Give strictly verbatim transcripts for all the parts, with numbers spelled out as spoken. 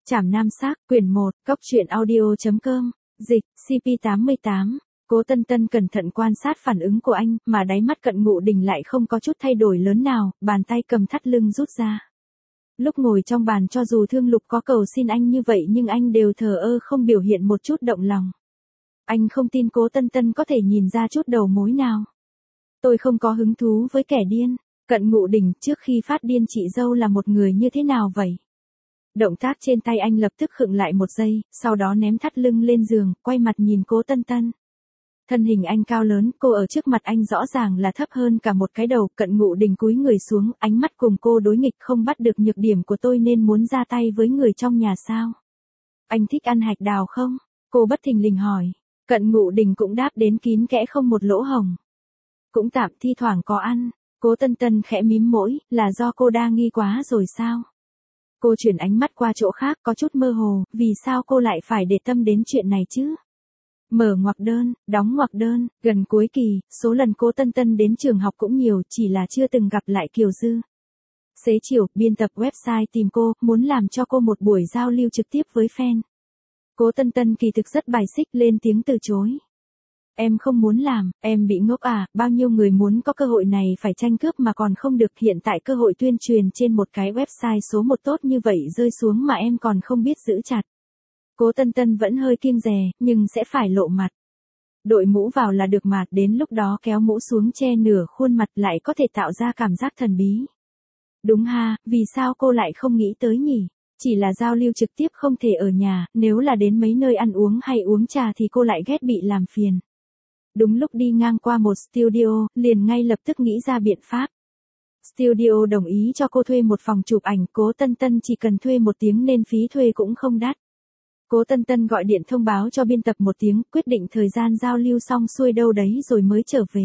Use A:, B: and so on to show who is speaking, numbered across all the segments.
A: Trảm Nam Xác, quyển một, cốc truyện audio.com, dịch, xê pê tám mươi tám. Cố Tân Tân cẩn thận quan sát phản ứng của anh, mà đáy mắt Cận Ngụ Đình lại không có chút thay đổi lớn nào, bàn tay cầm thắt lưng rút ra. Lúc ngồi trong bàn cho dù Thương Lục có cầu xin anh như vậy nhưng anh đều thờ ơ không biểu hiện một chút động lòng. Anh không tin Cố Tân Tân có thể nhìn ra chút đầu mối nào. Tôi không có hứng thú với kẻ điên. Cận Ngụ Đình, trước khi phát điên chị dâu là một người như thế nào vậy? Động tác trên tay anh lập tức khựng lại một giây, sau đó ném thắt lưng lên giường, quay mặt nhìn Cố Tân Tân. Thân hình anh cao lớn, cô ở trước mặt anh rõ ràng là thấp hơn cả một cái đầu. Cận Ngụ Đình cúi người xuống, ánh mắt cùng cô đối nghịch, không bắt được nhược điểm của tôi nên muốn ra tay với người trong nhà sao? Anh thích ăn hạch đào không? Cô bất thình lình hỏi. Cận Ngụ Đình cũng đáp đến kín kẽ không một lỗ hổng. Cũng tạm, thi thoảng có ăn. Cố Tân Tân khẽ mím môi, là do cô đa nghi quá rồi sao? Cô chuyển ánh mắt qua chỗ khác, có chút mơ hồ, vì sao cô lại phải để tâm đến chuyện này chứ? Mở ngoặc đơn, đóng ngoặc đơn, gần cuối kỳ, số lần Cố Tân Tân đến trường học cũng nhiều, chỉ là chưa từng gặp lại Kiều Dư. Xế chiều, biên tập website tìm cô, muốn làm cho cô một buổi giao lưu trực tiếp với fan. Cố Tân Tân kỳ thực rất bài xích, lên tiếng từ chối. Em không muốn làm, em bị ngốc à, bao nhiêu người muốn có cơ hội này phải tranh cướp mà còn không được, hiện tại cơ hội tuyên truyền trên một cái website số một tốt như vậy rơi xuống mà em còn không biết giữ chặt. Cố Tân Tân vẫn hơi kiêng dè, nhưng sẽ phải lộ mặt. Đội mũ vào là được mà, đến lúc đó kéo mũ xuống che nửa khuôn mặt lại có thể tạo ra cảm giác thần bí. Đúng ha, vì sao cô lại không nghĩ tới nhỉ? Chỉ là giao lưu trực tiếp không thể ở nhà, nếu là đến mấy nơi ăn uống hay uống trà thì cô lại ghét bị làm phiền. Đúng lúc đi ngang qua một studio, liền ngay lập tức nghĩ ra biện pháp. Studio đồng ý cho cô thuê một phòng chụp ảnh, Cố Tân Tân chỉ cần thuê một tiếng nên phí thuê cũng không đắt. Cố Tân Tân gọi điện thông báo cho biên tập một tiếng, quyết định thời gian giao lưu xong xuôi đâu đấy rồi mới trở về.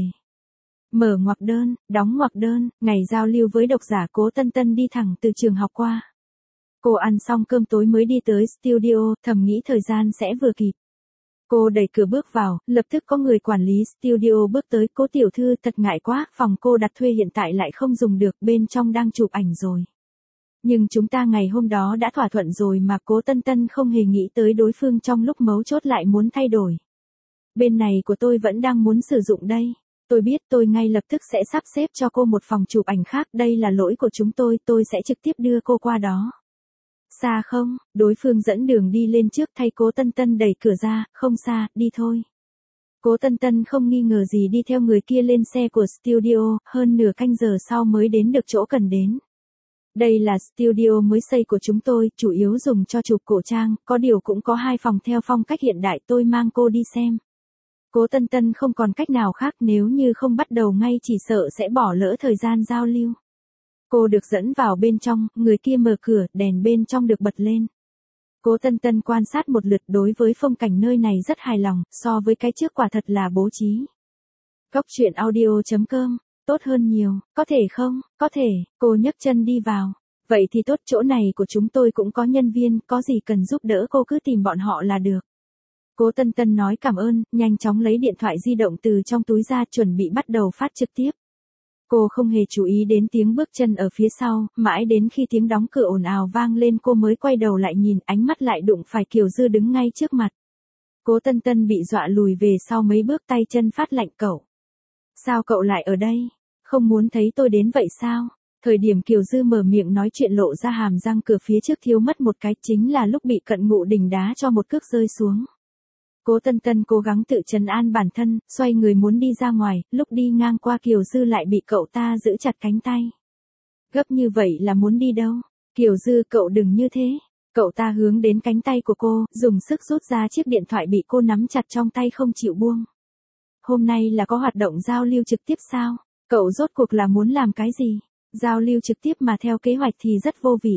A: Mở ngoặc đơn, đóng ngoặc đơn, ngày giao lưu với độc giả. Cố Tân Tân đi thẳng từ trường học qua. Cô ăn xong cơm tối mới đi tới studio, thầm nghĩ thời gian sẽ vừa kịp. Cô đẩy cửa bước vào, lập tức có người quản lý studio bước tới. Cố tiểu thư, thật ngại quá, phòng cô đặt thuê hiện tại lại không dùng được, bên trong đang chụp ảnh rồi. Nhưng chúng ta ngày hôm đó đã thỏa thuận rồi mà. Cố Tân Tân không hề nghĩ tới đối phương trong lúc mấu chốt lại muốn thay đổi. Bên này của tôi vẫn đang muốn sử dụng đây. Tôi biết, tôi ngay lập tức sẽ sắp xếp cho cô một phòng chụp ảnh khác, đây là lỗi của chúng tôi, tôi sẽ trực tiếp đưa cô qua đó. Xa không? Đối phương dẫn đường đi lên trước thay Cố Tân Tân đẩy cửa ra, không xa, đi thôi. Cố Tân Tân không nghi ngờ gì đi theo người kia lên xe của studio, hơn nửa canh giờ sau mới đến được chỗ cần đến. Đây là studio mới xây của chúng tôi, chủ yếu dùng cho chụp cổ trang, có điều cũng có hai phòng theo phong cách hiện đại, tôi mang cô đi xem. Cố Tân Tân không còn cách nào khác, nếu như không bắt đầu ngay chỉ sợ sẽ bỏ lỡ thời gian giao lưu. Cô được dẫn vào bên trong, người kia mở cửa, đèn bên trong được bật lên. Cố Tân Tân quan sát một lượt, đối với phong cảnh nơi này rất hài lòng, so với cái trước quả thật là bố trí. Cốc truyện audio.com, tốt hơn nhiều, có thể không, có thể, cô nhấc chân đi vào. Vậy thì tốt, chỗ này của chúng tôi cũng có nhân viên, có gì cần giúp đỡ cô cứ tìm bọn họ là được. Cố Tân Tân nói cảm ơn, nhanh chóng lấy điện thoại di động từ trong túi ra chuẩn bị bắt đầu phát trực tiếp. Cô không hề chú ý đến tiếng bước chân ở phía sau, mãi đến khi tiếng đóng cửa ồn ào vang lên cô mới quay đầu lại nhìn, ánh mắt lại đụng phải Kiều Dư đứng ngay trước mặt. Cố Tân Tân bị dọa lùi về sau mấy bước, tay chân phát lạnh. Cậu. Sao cậu lại ở đây? Không muốn thấy tôi đến vậy sao? Thời điểm Kiều Dư mở miệng nói chuyện lộ ra hàm răng, cửa phía trước thiếu mất một cái, chính là lúc bị Cận Ngụ Đình đá cho một cước rơi xuống. Cố Tân Tân cố gắng tự trấn an bản thân, xoay người muốn đi ra ngoài, lúc đi ngang qua Kiều Dư lại bị cậu ta giữ chặt cánh tay. Gấp như vậy là muốn đi đâu? Kiều Dư, cậu đừng như thế. Cậu ta hướng đến cánh tay của cô, dùng sức rút ra chiếc điện thoại bị cô nắm chặt trong tay không chịu buông. Hôm nay là có hoạt động giao lưu trực tiếp sao? Cậu rốt cuộc là muốn làm cái gì? Giao lưu trực tiếp mà theo kế hoạch thì rất vô vị.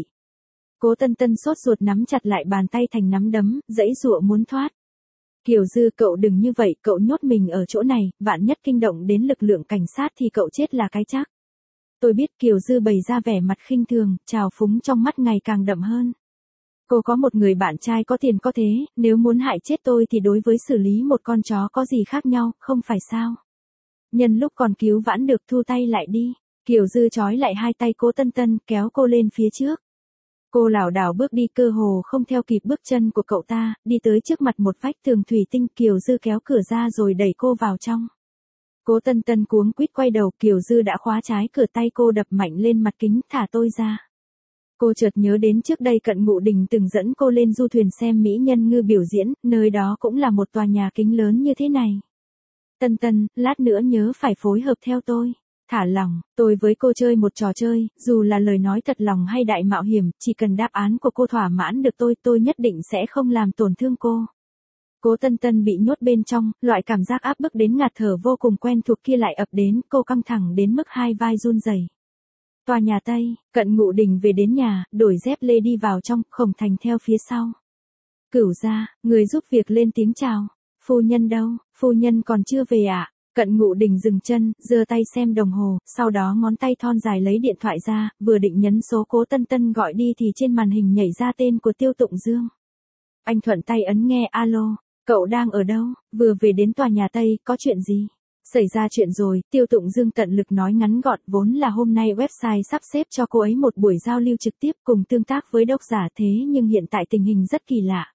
A: Cố Tân Tân sốt ruột nắm chặt lại bàn tay thành nắm đấm, giãy giụa muốn thoát. Kiều Dư, cậu đừng như vậy, cậu nhốt mình ở chỗ này, vạn nhất kinh động đến lực lượng cảnh sát thì cậu chết là cái chắc. Tôi biết. Kiều Dư bày ra vẻ mặt khinh thường, trào phúng trong mắt ngày càng đậm hơn. Cô có một người bạn trai có tiền có thế, nếu muốn hại chết tôi thì đối với xử lý một con chó có gì khác nhau, không phải sao? Nhân lúc còn cứu vãn được thu tay lại đi. Kiều Dư trói lại hai tay Cố Tân Tân, kéo cô lên phía trước. Cô lảo đảo bước đi cơ hồ không theo kịp bước chân của cậu ta, đi tới trước mặt một vách tường thủy tinh. Kiều Dư kéo cửa ra rồi đẩy cô vào trong. Cố Tân Tân cuống quýt quay đầu, Kiều Dư đã khóa trái cửa, tay cô đập mạnh lên mặt kính, thả tôi ra. Cô chợt nhớ đến trước đây Cận Ngụ Đình từng dẫn cô lên du thuyền xem mỹ nhân ngư biểu diễn, nơi đó cũng là một tòa nhà kính lớn như thế này. Tân Tân, lát nữa nhớ phải phối hợp theo tôi. Thả lỏng, tôi với cô chơi một trò chơi, dù là lời nói thật lòng hay đại mạo hiểm, chỉ cần đáp án của cô thỏa mãn được tôi, tôi nhất định sẽ không làm tổn thương cô. Cố Tân Tân bị nhốt bên trong, loại cảm giác áp bức đến ngạt thở vô cùng quen thuộc kia lại ập đến, cô căng thẳng đến mức hai vai run rẩy. Tòa nhà Tây, Cận Ngụ Đình về đến nhà, đổi dép lê đi vào trong, Khổng Thành theo phía sau. Cửu gia, người giúp việc lên tiếng chào. Phu nhân đâu, phu nhân còn chưa về ạ. À? Cận Ngụ Đình dừng chân, giơ tay xem đồng hồ, sau đó ngón tay thon dài lấy điện thoại ra, vừa định nhấn số Cố Tân Tân gọi đi thì trên màn hình nhảy ra tên của Tiêu Tụng Dương. Anh thuận tay ấn nghe, alo, cậu đang ở đâu, vừa về đến tòa nhà Tây, có chuyện gì? Xảy ra chuyện rồi, Tiêu Tụng Dương tận lực nói ngắn gọn, vốn là hôm nay website sắp xếp cho cô ấy một buổi giao lưu trực tiếp cùng tương tác với độc giả, thế nhưng hiện tại tình hình rất kỳ lạ.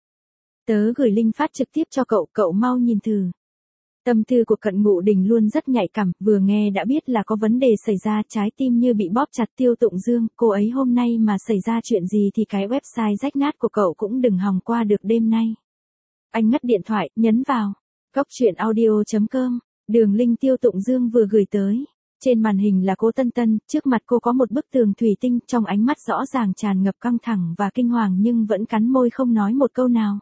A: Tớ gửi link phát trực tiếp cho cậu, cậu mau nhìn thử. Tâm tư của Cận Ngụ Đình luôn rất nhạy cảm, vừa nghe đã biết là có vấn đề xảy ra, trái tim như bị bóp chặt. Tiêu Tụng Dương, cô ấy hôm nay mà xảy ra chuyện gì thì cái website rách nát của cậu cũng đừng hòng qua được đêm nay. Anh ngắt điện thoại, nhấn vào góc truyện audio chấm com, đường link Tiêu Tụng Dương vừa gửi tới. Trên màn hình là Cố Tân Tân, trước mặt cô có một bức tường thủy tinh, trong ánh mắt rõ ràng tràn ngập căng thẳng và kinh hoàng nhưng vẫn cắn môi không nói một câu nào.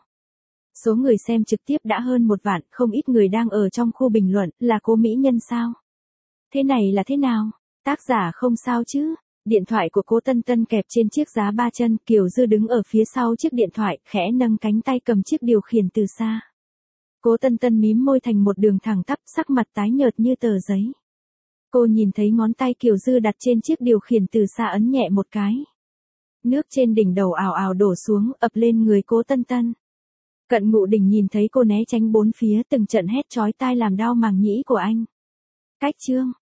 A: Số người xem trực tiếp đã hơn một vạn, không ít người đang ở trong khu bình luận, là Cố mỹ nhân sao? Thế này là thế nào? Tác giả không sao chứ? Điện thoại của Cố Tân Tân kẹp trên chiếc giá ba chân, Kiều Dư đứng ở phía sau chiếc điện thoại, khẽ nâng cánh tay cầm chiếc điều khiển từ xa. Cố Tân Tân mím môi thành một đường thẳng tắp, sắc mặt tái nhợt như tờ giấy. Cô nhìn thấy ngón tay Kiều Dư đặt trên chiếc điều khiển từ xa ấn nhẹ một cái. Nước trên đỉnh đầu ào ào đổ xuống, ập lên người Cố Tân Tân. Cận Ngụ Đình nhìn thấy cô né tránh bốn phía, từng trận hét chói tai làm đau màng nhĩ của anh. Cách chương